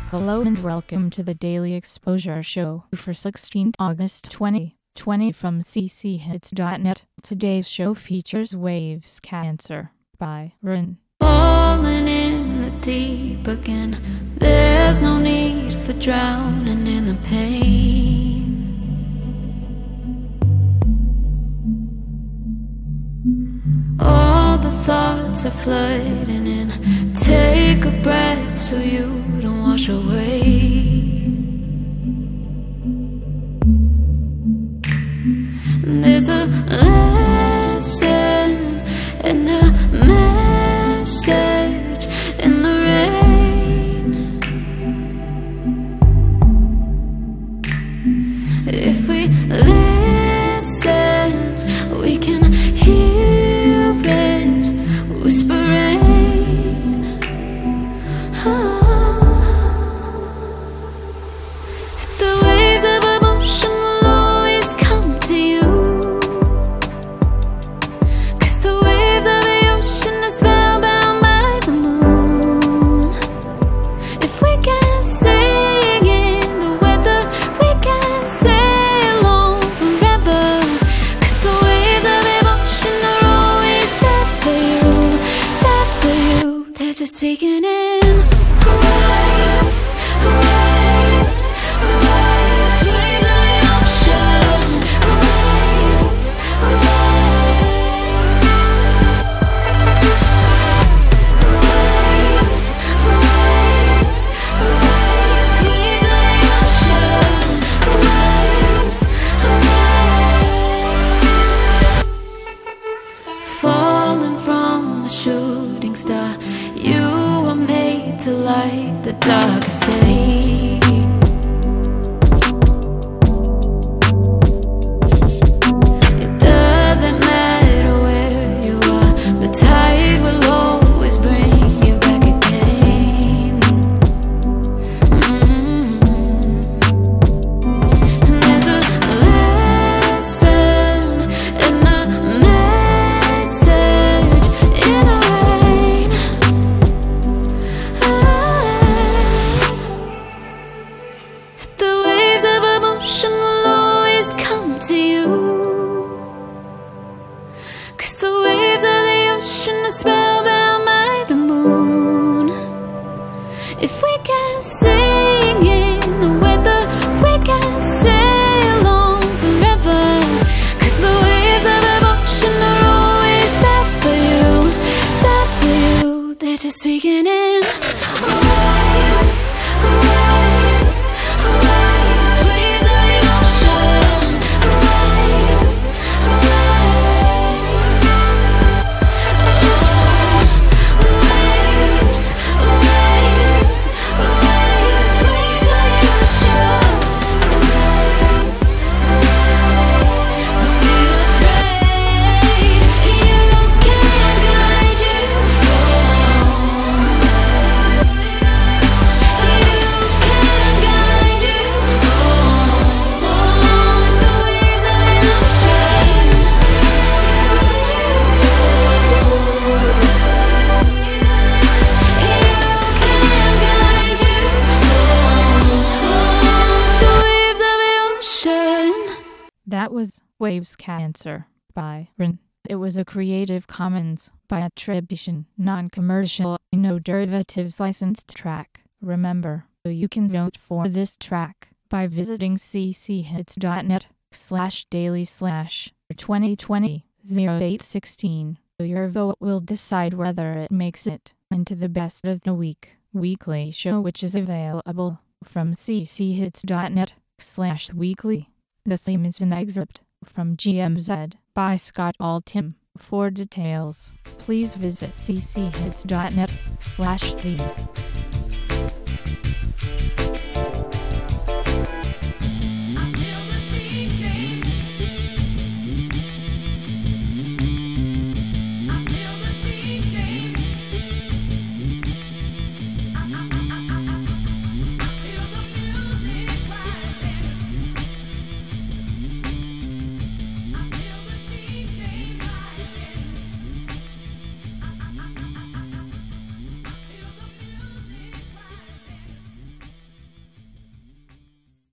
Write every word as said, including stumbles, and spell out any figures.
Hello and welcome to the Daily Exposure Show for sixteenth August twenty twenty from c c hits dot net. Today's show features Waves Cancer by Rin. Falling in the deep again, there's no need for drowning in the pain. All the thoughts are flooding in, take a breath so you don't wash away. There's a lesson and a message in the rain. If we listen, we can hear it whispering. Oh. The waves of emotion will always come to you, 'cause the waves of the ocean are spellbound by the moon. If we can sing in the weather, we can sail on forever, 'cause the waves of emotion are always there for you, there for you. They're just speaking in waves, waves, waves, waves of emotion, waves, waves, waves, waves, waves of emotion, waves, waves. Falling from a shooting star, you were made to light the darkest day. It doesn't matter where you are, the tide will always bring you back again. Mm-hmm. And there's a lesson and a message in the rain. The waves of emotion will always come to you, 'cause the waves of the ocean are spellbound by the moon. If we can sing in the weather, we can sail on forever, 'cause the waves of emotion are always there for you, there for you. They're just speaking in waves, waves, waves, waves of emotion, waves, waves, waves, waves, waves of emotion. Don't be afraid, you can guide you home. You can guide you home on the waves of emotion. You can guide you home on the waves of emotion. That was Waves Cancer by Rin. It was a Creative Commons by attribution, non-commercial, no derivatives licensed track. Remember, you can vote for this track by visiting c c hits dot net slash daily slash twenty twenty oh eight sixteen. Your vote will decide whether it makes it into the best of the week weekly show, which is available from c c hits dot net slash weekly. The theme is an excerpt from G M Z by Scott Altham. For details, please visit c c hits dot net slash theme.